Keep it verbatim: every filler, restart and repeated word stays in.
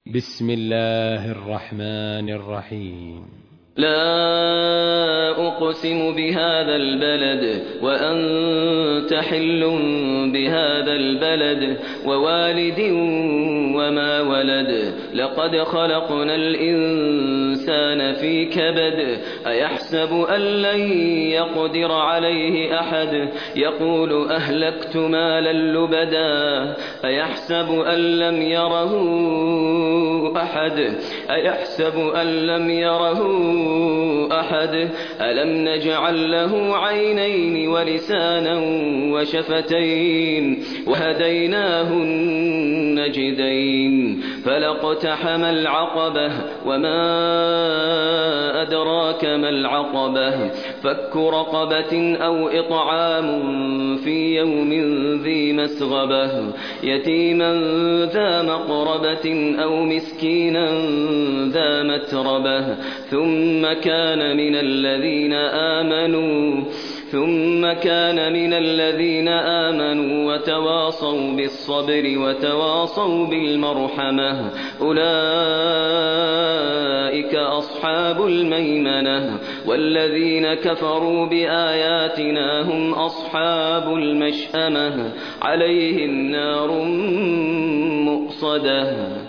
بسم الله الرحمن الرحيم. لا أقسم بهذا البلد وأنت حل بهذا البلد ووالد وما ولد لقد خلقنا الإنسان في كبد أيحسب أن لن يقدر عليه أحد يقول أهلكت مالا لبدا أيحسب أن لم يره أحد أيحسب أن لم يره أحد ألم نجعل له عينين ولسانا وشفتين وهديناه النجدين فلاقتحم العقبة وما أدراك ما العقبة فك رقبة أو إطعام في يوم ذي مسغبة يتيما ذا مقربة أو مسكينا ذا متربة ثم كان من الذين آمنوا ثم كان من الذين آمنوا وتواصوا بالصبر وتواصوا بالمرحمة أولئك أصحاب الميمنة والذين كفروا بآياتنا هم أصحاب المشأمة عليهم نار مؤصدة.